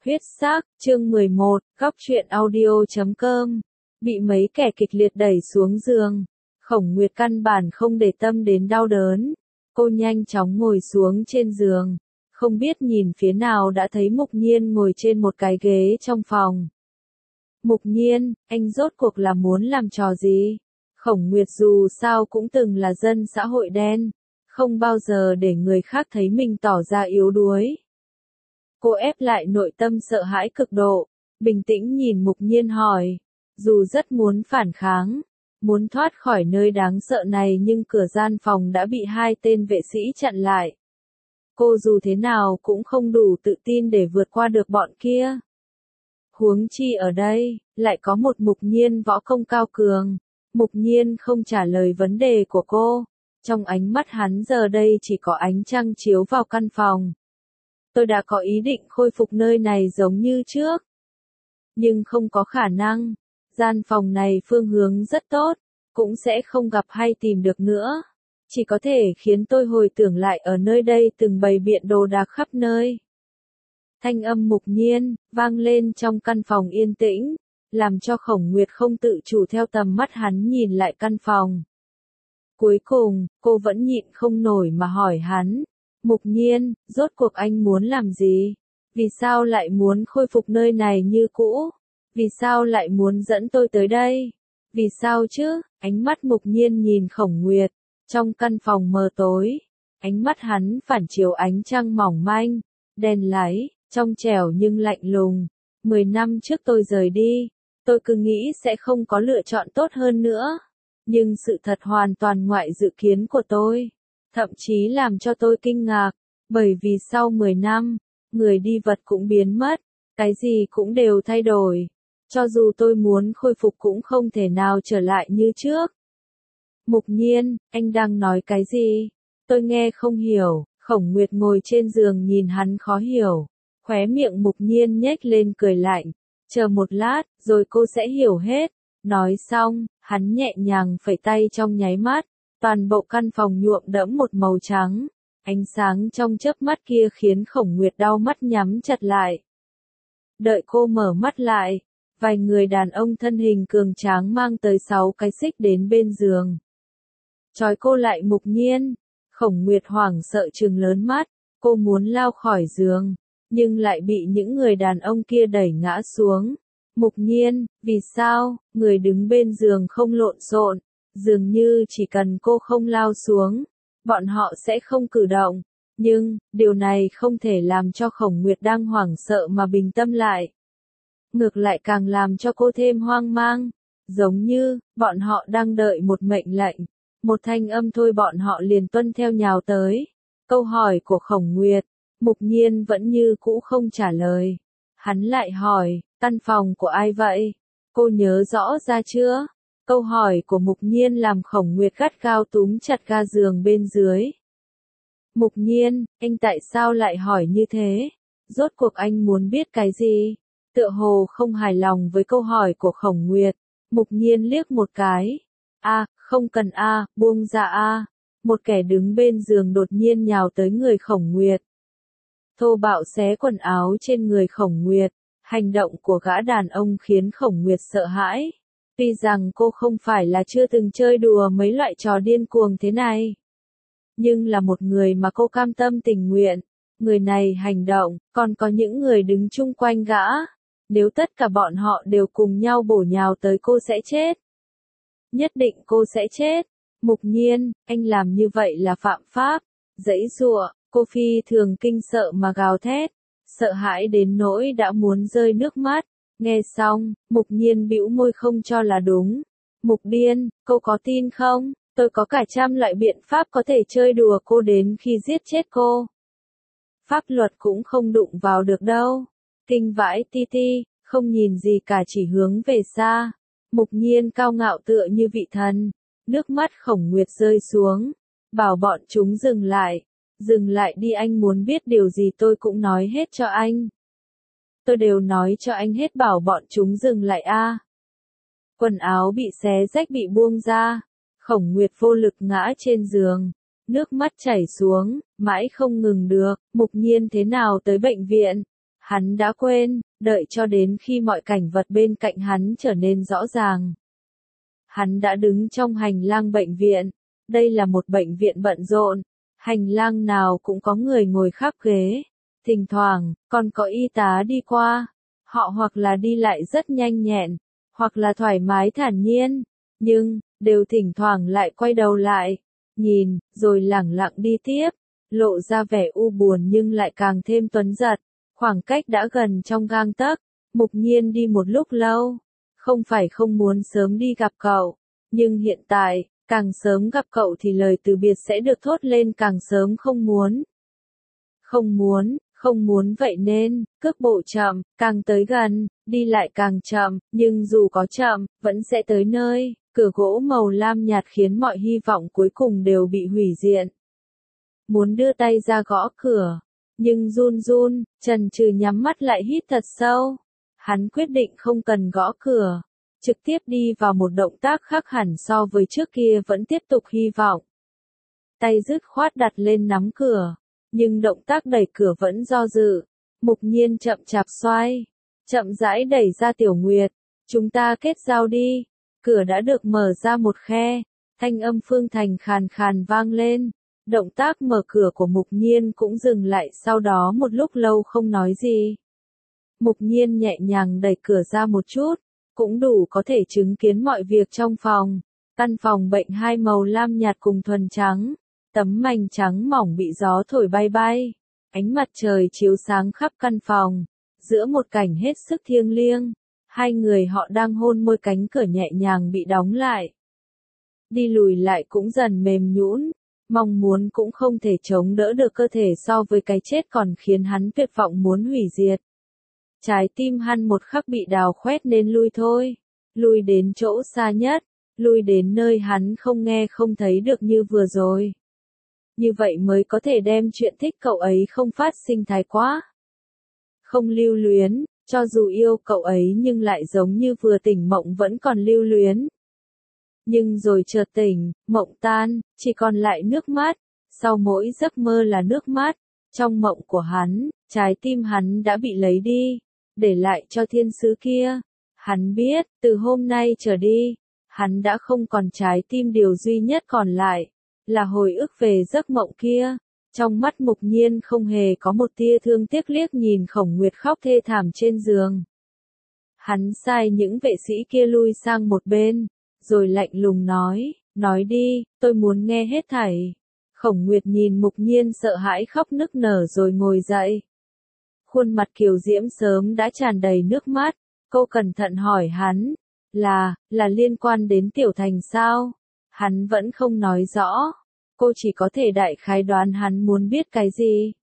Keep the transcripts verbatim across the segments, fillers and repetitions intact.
Huyết sắc, chương mười một, góc truyện audio chấm com. Bị mấy kẻ kịch liệt đẩy xuống giường. Khổng Nguyệt căn bản không để tâm đến đau đớn. Cô nhanh chóng ngồi xuống trên giường. Không biết nhìn phía nào đã thấy Mục Nhiên ngồi trên một cái ghế trong phòng. Mục Nhiên, anh rốt cuộc là muốn làm trò gì? Khổng Nguyệt dù sao cũng từng là dân xã hội đen. Không bao giờ để người khác thấy mình tỏ ra yếu đuối. Cô ép lại nội tâm sợ hãi cực độ, bình tĩnh nhìn Mục Nhiên hỏi, dù rất muốn phản kháng, muốn thoát khỏi nơi đáng sợ này nhưng cửa gian phòng đã bị hai tên vệ sĩ chặn lại. Cô dù thế nào cũng không đủ tự tin để vượt qua được bọn kia. Huống chi ở đây, lại có một Mục Nhiên võ công cao cường. Mục Nhiên không trả lời vấn đề của cô, trong ánh mắt hắn giờ đây chỉ có ánh trăng chiếu vào căn phòng. Tôi đã có ý định khôi phục nơi này giống như trước. Nhưng không có khả năng. Gian phòng này phương hướng rất tốt, cũng sẽ không gặp hay tìm được nữa. Chỉ có thể khiến tôi hồi tưởng lại ở nơi đây từng bày biện đồ đạc khắp nơi. Thanh âm Mục Nhiên, vang lên trong căn phòng yên tĩnh, làm cho Khổng Nguyệt không tự chủ theo tầm mắt hắn nhìn lại căn phòng. Cuối cùng, cô vẫn nhịn không nổi mà hỏi hắn. Mục Nhiên, rốt cuộc anh muốn làm gì? Vì sao lại muốn khôi phục nơi này như cũ? Vì sao lại muốn dẫn tôi tới đây? Vì sao chứ? Ánh mắt Mục Nhiên nhìn Khổng Nguyệt. Trong căn phòng mờ tối, ánh mắt hắn phản chiếu ánh trăng mỏng manh, đen láy, trong trẻo nhưng lạnh lùng. Mười năm trước tôi rời đi, tôi cứ nghĩ sẽ không có lựa chọn tốt hơn nữa. Nhưng sự thật hoàn toàn ngoại dự kiến của tôi. Thậm chí làm cho tôi kinh ngạc, bởi vì sau mười năm, người đi vật cũng biến mất, cái gì cũng đều thay đổi. Cho dù tôi muốn khôi phục cũng không thể nào trở lại như trước. Mục Nhiên, anh đang nói cái gì? Tôi nghe không hiểu. Khổng Nguyệt ngồi trên giường nhìn hắn khó hiểu. Khóe miệng Mục Nhiên nhếch lên cười lạnh. Chờ một lát, rồi cô sẽ hiểu hết. Nói xong, hắn nhẹ nhàng phẩy tay trong nháy mắt. Toàn bộ căn phòng nhuộm đẫm một màu trắng. Ánh sáng trong chớp mắt kia khiến Khổng Nguyệt đau mắt nhắm chặt lại. Đợi cô mở mắt lại, vài người đàn ông thân hình cường tráng mang tới sáu cái xích đến bên giường. Trói cô lại Mục Nhiên. Khổng Nguyệt hoảng sợ trừng lớn mắt, cô muốn lao khỏi giường, nhưng lại bị những người đàn ông kia đẩy ngã xuống. Mục Nhiên, vì sao, người đứng bên giường không lộn xộn, dường như chỉ cần cô không lao xuống, bọn họ sẽ không cử động. Nhưng, điều này không thể làm cho Khổng Nguyệt đang hoảng sợ mà bình tâm lại. Ngược lại càng làm cho cô thêm hoang mang, giống như, bọn họ đang đợi một mệnh lệnh, một thanh âm thôi bọn họ liền tuân theo nhào tới. Câu hỏi của Khổng Nguyệt, Mục Nhiên vẫn như cũ không trả lời. Hắn lại hỏi, căn phòng của ai vậy? Cô nhớ rõ ra chưa? Câu hỏi của Mục Nhiên làm Khổng Nguyệt gắt gao túm chặt ga giường bên dưới. Mục Nhiên, anh tại sao lại hỏi như thế? Rốt cuộc anh muốn biết cái gì? Tựa hồ không hài lòng với câu hỏi của Khổng Nguyệt. Mục Nhiên liếc một cái. A, không cần a, buông ra a. Một kẻ đứng bên giường đột nhiên nhào tới người Khổng Nguyệt. Thô bạo xé quần áo trên người Khổng Nguyệt. Hành động của gã đàn ông khiến Khổng Nguyệt sợ hãi. Tuy rằng cô không phải là chưa từng chơi đùa mấy loại trò điên cuồng thế này. Nhưng là một người mà cô cam tâm tình nguyện. Người này hành động, còn có những người đứng chung quanh gã. Nếu tất cả bọn họ đều cùng nhau bổ nhào tới cô sẽ chết. Nhất định cô sẽ chết. Mục Nhiên, anh làm như vậy là phạm pháp. Giãy giụa, cô phi thường kinh sợ mà gào thét. Sợ hãi đến nỗi đã muốn rơi nước mắt. Nghe xong, Mục Nhiên bĩu môi không cho là đúng. Mục Điên, cô có tin không? Tôi có cả trăm loại biện pháp có thể chơi đùa cô đến khi giết chết cô. Pháp luật cũng không đụng vào được đâu. Kinh vãi ti ti, không nhìn gì cả chỉ hướng về xa. Mục Nhiên cao ngạo tựa như vị thần. Nước mắt Khổng Nguyệt rơi xuống. Bảo bọn chúng dừng lại. Dừng lại đi, anh muốn biết điều gì tôi cũng nói hết cho anh. Tôi đều nói cho anh hết, bảo bọn chúng dừng lại a. Quần áo bị xé rách bị buông ra. Khổng Nguyệt vô lực ngã trên giường. Nước mắt chảy xuống, mãi không ngừng được. Mục Nhiên thế nào tới bệnh viện? Hắn đã quên, đợi cho đến khi mọi cảnh vật bên cạnh hắn trở nên rõ ràng. Hắn đã đứng trong hành lang bệnh viện. Đây là một bệnh viện bận rộn. Hành lang nào cũng có người ngồi khắp ghế. Thỉnh thoảng, còn có y tá đi qua. Họ hoặc là đi lại rất nhanh nhẹn, hoặc là thoải mái thản nhiên. Nhưng, đều thỉnh thoảng lại quay đầu lại. Nhìn, rồi lẳng lặng đi tiếp. Lộ ra vẻ u buồn nhưng lại càng thêm tuấn giật. Khoảng cách đã gần trong gang tấc. Mục Nhiên đi một lúc lâu. Không phải không muốn sớm đi gặp cậu. Nhưng hiện tại, càng sớm gặp cậu thì lời từ biệt sẽ được thốt lên càng sớm không muốn. Không muốn, không muốn vậy nên, cước bộ chậm, càng tới gần, đi lại càng chậm, nhưng dù có chậm, vẫn sẽ tới nơi. Cửa gỗ màu lam nhạt khiến mọi hy vọng cuối cùng đều bị hủy diệt. Muốn đưa tay ra gõ cửa, nhưng run run, chần chừ nhắm mắt lại hít thật sâu. Hắn quyết định không cần gõ cửa, trực tiếp đi vào một động tác khác hẳn so với trước kia vẫn tiếp tục hy vọng. Tay dứt khoát đặt lên nắm cửa, nhưng động tác đẩy cửa vẫn do dự. Mục Nhiên chậm chạp xoay, chậm rãi đẩy ra Tiểu Nguyệt. Chúng ta kết giao đi. Cửa đã được mở ra một khe, thanh âm Phương Thành khàn khàn vang lên. Động tác mở cửa của Mục Nhiên cũng dừng lại, sau đó một lúc lâu không nói gì. Mục Nhiên nhẹ nhàng đẩy cửa ra một chút, cũng đủ có thể chứng kiến mọi việc trong phòng. Căn phòng bệnh hai màu lam nhạt cùng thuần trắng, tấm mành trắng mỏng bị gió thổi bay bay. Ánh mặt trời chiếu sáng khắp căn phòng, giữa một cảnh hết sức thiêng liêng. Hai người họ đang hôn môi, cánh cửa nhẹ nhàng bị đóng lại. Đi lùi lại cũng dần mềm nhũn, mong muốn cũng không thể chống đỡ được cơ thể so với cái chết còn khiến hắn tuyệt vọng muốn hủy diệt. Trái tim hắn một khắc bị đào khoét nên lui thôi, lui đến chỗ xa nhất, lui đến nơi hắn không nghe không thấy được như vừa rồi. Như vậy mới có thể đem chuyện thích cậu ấy không phát sinh thái quá. Không lưu luyến, cho dù yêu cậu ấy nhưng lại giống như vừa tỉnh mộng vẫn còn lưu luyến. Nhưng rồi chợt tỉnh, mộng tan, chỉ còn lại nước mắt, sau mỗi giấc mơ là nước mắt. Trong mộng của hắn, trái tim hắn đã bị lấy đi, để lại cho thiên sứ kia. Hắn biết, từ hôm nay trở đi, hắn đã không còn trái tim, điều duy nhất còn lại là hồi ức về giấc mộng kia. Trong mắt Mục Nhiên không hề có một tia thương tiếc, liếc nhìn Khổng Nguyệt khóc thê thảm trên giường. Hắn sai những vệ sĩ kia lui sang một bên, rồi lạnh lùng nói, nói đi, tôi muốn nghe hết thảy. Khổng Nguyệt nhìn Mục Nhiên sợ hãi khóc nức nở rồi ngồi dậy. Khuôn mặt kiều diễm sớm đã tràn đầy nước mắt, cô cẩn thận hỏi hắn, là, là liên quan đến Tiểu Thành sao? Hắn vẫn không nói rõ, cô chỉ có thể đại khái đoán hắn muốn biết cái gì.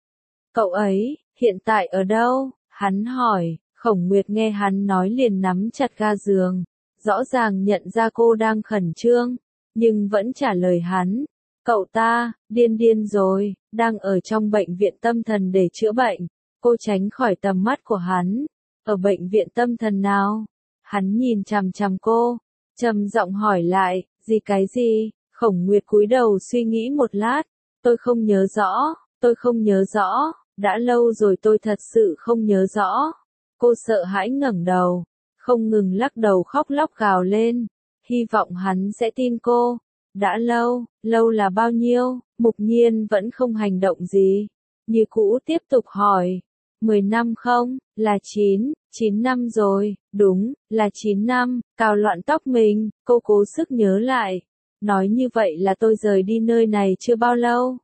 Cậu ấy, hiện tại ở đâu? Hắn hỏi. Khổng Nguyệt nghe hắn nói liền nắm chặt ga giường, rõ ràng nhận ra cô đang khẩn trương, nhưng vẫn trả lời hắn. Cậu ta, điên điên rồi, đang ở trong bệnh viện tâm thần để chữa bệnh. Cô tránh khỏi tầm mắt của hắn. Ở bệnh viện tâm thần nào? Hắn nhìn chằm chằm cô, trầm giọng hỏi lại, gì cái gì? Khổng Nguyệt cúi đầu suy nghĩ một lát, tôi không nhớ rõ, tôi không nhớ rõ, đã lâu rồi tôi thật sự không nhớ rõ. Cô sợ hãi ngẩng đầu, không ngừng lắc đầu khóc lóc gào lên, hy vọng hắn sẽ tin cô. Đã lâu, lâu là bao nhiêu? Mục Nhiên vẫn không hành động gì, như cũ tiếp tục hỏi. Mười năm không? Là chín, chín năm rồi, đúng, là chín năm. Cào loạn tóc mình, cô cố sức nhớ lại. Nói như vậy là tôi rời đi nơi này chưa bao lâu.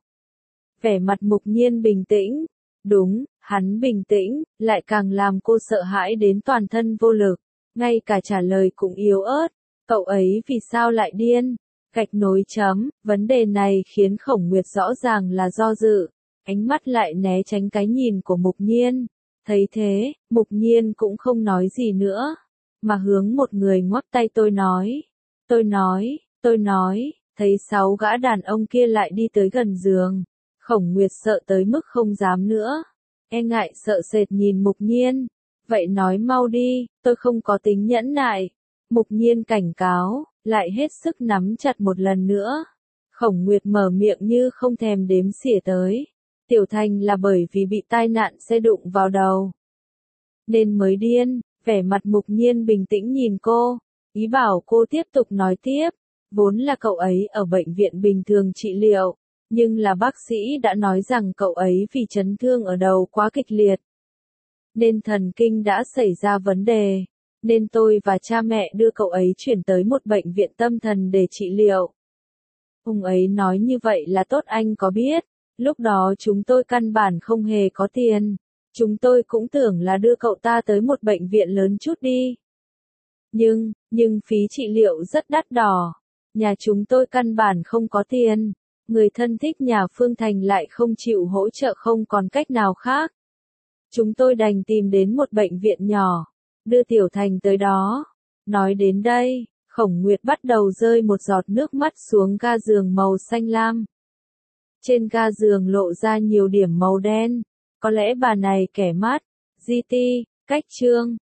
Vẻ mặt Mục Nhiên bình tĩnh. Đúng, hắn bình tĩnh, lại càng làm cô sợ hãi đến toàn thân vô lực. Ngay cả trả lời cũng yếu ớt. Cậu ấy vì sao lại điên? Gạch nối chấm, vấn đề này khiến Khổng Nguyệt rõ ràng là do dự. Ánh mắt lại né tránh cái nhìn của Mục Nhiên. Thấy thế, Mục Nhiên cũng không nói gì nữa, mà hướng một người ngoắc tay. Tôi nói, tôi nói, tôi nói, thấy sáu gã đàn ông kia lại đi tới gần giường. Khổng Nguyệt sợ tới mức không dám nữa, e ngại sợ sệt nhìn Mục Nhiên. Vậy nói mau đi, tôi không có tính nhẫn nại. Mục Nhiên cảnh cáo, lại hết sức nắm chặt một lần nữa. Khổng Nguyệt mở miệng như không thèm đếm xỉa tới. Tiểu Thành là bởi vì bị tai nạn xe đụng vào đầu nên mới điên. Vẻ mặt Mục Nhiên bình tĩnh nhìn cô, ý bảo cô tiếp tục nói tiếp. Vốn là cậu ấy ở bệnh viện bình thường trị liệu, nhưng là bác sĩ đã nói rằng cậu ấy vì chấn thương ở đầu quá kịch liệt, nên thần kinh đã xảy ra vấn đề, nên tôi và cha mẹ đưa cậu ấy chuyển tới một bệnh viện tâm thần để trị liệu. Ông ấy nói như vậy là tốt, anh có biết, lúc đó chúng tôi căn bản không hề có tiền. Chúng tôi cũng tưởng là đưa cậu ta tới một bệnh viện lớn chút đi. Nhưng, nhưng phí trị liệu rất đắt đỏ. Nhà chúng tôi căn bản không có tiền. Người thân thích nhà Phương Thành lại không chịu hỗ trợ, không còn cách nào khác. Chúng tôi đành tìm đến một bệnh viện nhỏ, đưa Tiểu Thành tới đó. Nói đến đây, Khổng Nguyệt bắt đầu rơi một giọt nước mắt xuống ga giường màu xanh lam. Trên ga giường lộ ra nhiều điểm màu đen. Có lẽ bà này kẻ mắt. giê tê, cách chương.